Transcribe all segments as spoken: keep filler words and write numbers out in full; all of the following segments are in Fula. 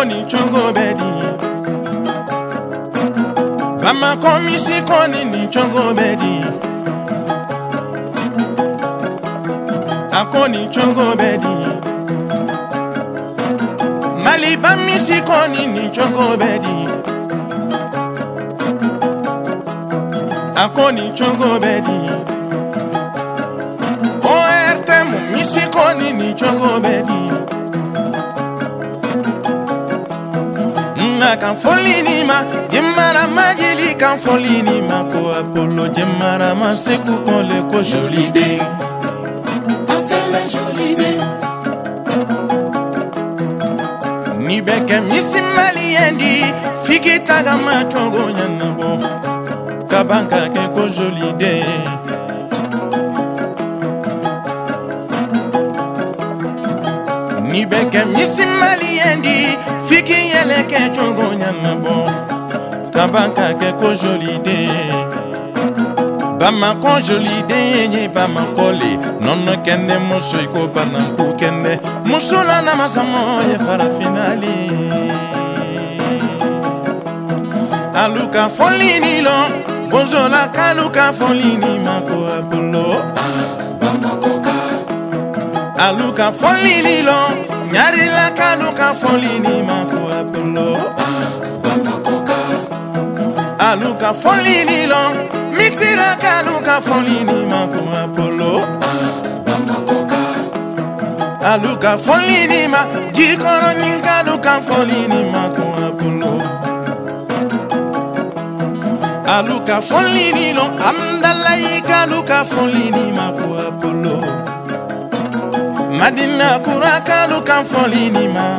akoni chongo bedi Bama komisi koni ni chongo bedi Akoni chongo bedi Mali bamisi koni ni chongo bedi Akoni chongo bedi O R T mu misi koni ni chongo bedi Nga kan folini ma Jemara majili kan folini ma Ko Apollo jemara ma seku kole ko joli de A fait la jolie de Ni beke misi maliendi Fiki taga ma chongo nyanabo Kabanka ke ko joli de Ni beke misi maliendi Fiki yele ke chongo nyanabo Kabanka ke ko joli de Bama ko joli de nye bama kole Nono kende muso iko bananku kende Muso la namasamo ye fara finali Aluka folini lo Bonjola kaluka folini mako Apollo Bamakoka Aluka folini lo Nyari la kaluka folini mako Apollo Bamakoka Aluka folini lo Misira kaluka folini mako Apollo Bamakoka Aluka folini ma Jikoro ninkaluka folini mako Apollo Aluka folini lo Amdalai kaluka folini mako Apollo Madina kura kaluka folini ma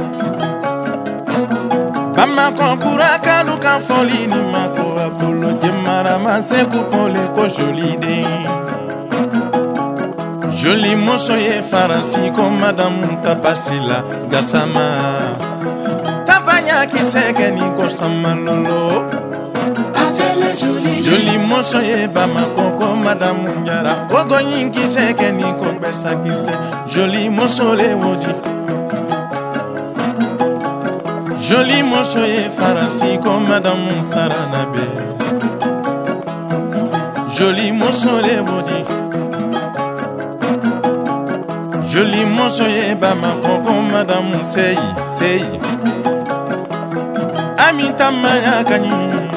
Bamako kura kaluka folini mako Apollo Jemara ma seku kole ko joli de Joli moso ye farasi ko madame Tapasila Gassama Tabanya kiseke ni ko samalolo A fait la jolie de Joli moso ye Bamako ko madame Njara Ogo nyingi seke ni ko besa kise Joli moso le wodi Joli moso ye farasi ko madame Saranabe Joli moso le wodi Joli moso ye Bamako ko madame Seyi Seyi Amita maya kanyi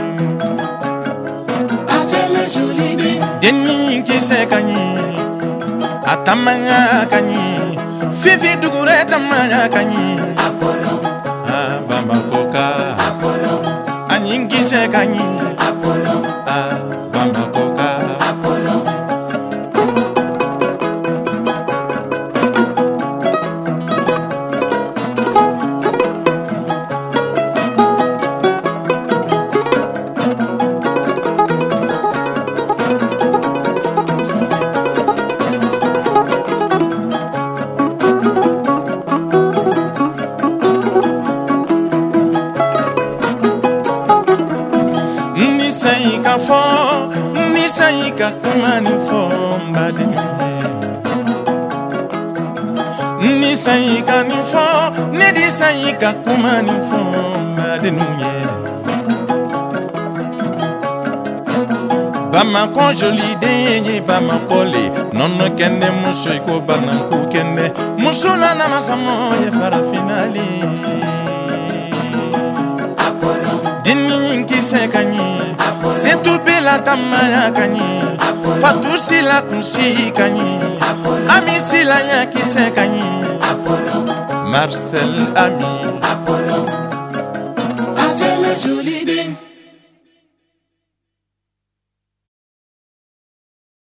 A fait la jolie de Deni kise kanyi Atamanya kanyi Fifi dugure tamanya kanyi Apollo Ah Bamakoka Apollo Anyin kise kanyi Apollo Ah Bamakoka Apollo Nisayika fo Nisayika kumani fo mbade Nisayika ni fo Nedisayika kumani fo mbade nuye Bamako joli de nye Bamako le Nono kende muso iko bananku kende Muso la namasamo ye fara finali Apollo Dini kise kanyi Apollo Setu bela tamaya kanyi Apollo Fatu sila kunsi kanyi Apollo Ami sila nya kise kanyi Apollo Marcel Ami Apollo